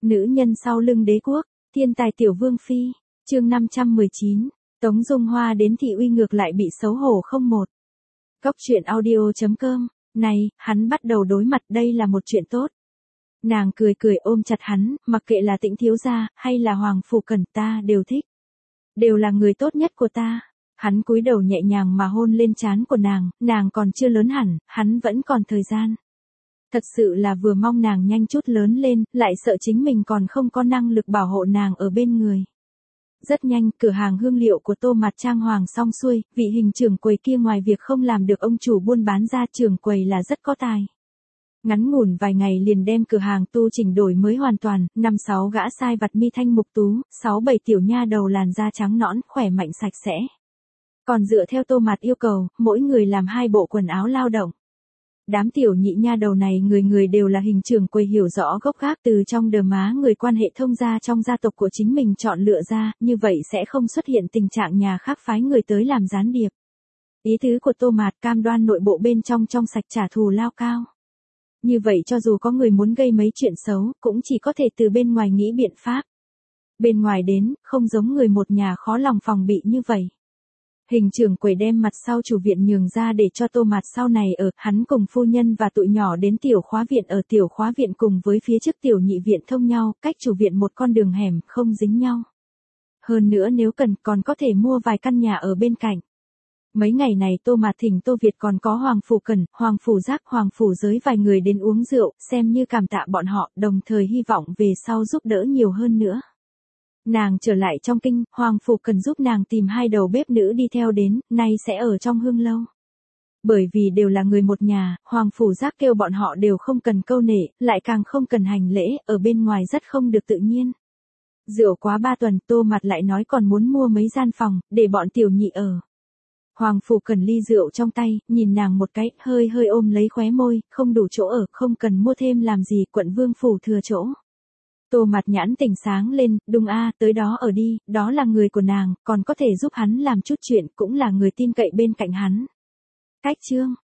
Nữ nhân sau lưng đế quốc, thiên tài tiểu vương phi, chương 519, Tống Dung Hoa đến thị uy ngược lại bị xấu hổ không một. Cốc truyện audio.com, này, hắn bắt đầu đối mặt đây là một chuyện tốt. Nàng cười cười ôm chặt hắn, mặc kệ là Tĩnh thiếu gia, hay là Hoàng Phủ Cẩn ta đều thích. Đều là người tốt nhất của ta. Hắn cúi đầu nhẹ nhàng mà hôn lên trán của nàng còn chưa lớn hẳn, hắn vẫn còn thời gian. Thật sự là vừa mong nàng nhanh chút lớn lên, lại sợ chính mình còn không có năng lực bảo hộ nàng ở bên người. Rất nhanh, cửa hàng hương liệu của Tô Mạt trang hoàng xong xuôi, vị hình trưởng quầy kia ngoài việc không làm được ông chủ buôn bán ra, trưởng quầy là rất có tài. Ngắn ngủn vài ngày liền đem cửa hàng tu chỉnh đổi mới hoàn toàn, 5-6 gã sai vặt mi thanh mục tú, 6-7 tiểu nha đầu làn da trắng nõn, khỏe mạnh sạch sẽ. Còn dựa theo Tô Mạt yêu cầu, mỗi người làm 2 bộ quần áo lao động. Đám tiểu nhị nha đầu này người người đều là hình trưởng quầy hiểu rõ gốc gác từ trong đờ má người quan hệ thông gia trong gia tộc của chính mình chọn lựa ra, như vậy sẽ không xuất hiện tình trạng nhà khác phái người tới làm gián điệp. Ý tứ của Tô Mạt cam đoan nội bộ bên trong trong sạch trả thù lao cao. Như vậy cho dù có người muốn gây mấy chuyện xấu, cũng chỉ có thể từ bên ngoài nghĩ biện pháp. Bên ngoài đến, không giống người một nhà khó lòng phòng bị như vậy. Hình trưởng quầy đem mặt sau chủ viện nhường ra để cho Tô Mạt sau này ở, hắn cùng phu nhân và tụi nhỏ đến tiểu khóa viện, ở tiểu khóa viện cùng với phía trước tiểu nhị viện thông nhau, cách chủ viện một con đường hẻm, không dính nhau. Hơn nữa nếu cần còn có thể mua vài căn nhà ở bên cạnh. Mấy ngày này Tô Mạt thỉnh Tô Việt còn có Hoàng Phủ Cẩn, Hoàng Phủ Giác, Hoàng Phủ Giới vài người đến uống rượu, xem như cảm tạ bọn họ, đồng thời hy vọng về sau giúp đỡ nhiều hơn nữa. Nàng trở lại trong kinh, Hoàng Phủ Cần giúp nàng tìm 2 đầu bếp nữ đi theo đến, nay sẽ ở trong hương lâu. Bởi vì đều là người một nhà, Hoàng Phủ Giác kêu bọn họ đều không cần câu nể, lại càng không cần hành lễ, ở bên ngoài rất không được tự nhiên. Rượu quá 3 tuần, Tô Mạt lại nói còn muốn mua mấy gian phòng, để bọn tiểu nhị ở. Hoàng Phủ Cần ly rượu trong tay, nhìn nàng một cái, hơi hơi ôm lấy khóe môi, không đủ chỗ ở, không cần mua thêm làm gì, quận Vương Phủ thừa chỗ. Tô Mạt nhãn tỉnh sáng lên, đúng a, tới đó ở đi, đó là người của nàng, còn có thể giúp hắn làm chút chuyện, cũng là người tin cậy bên cạnh hắn. Cách chương,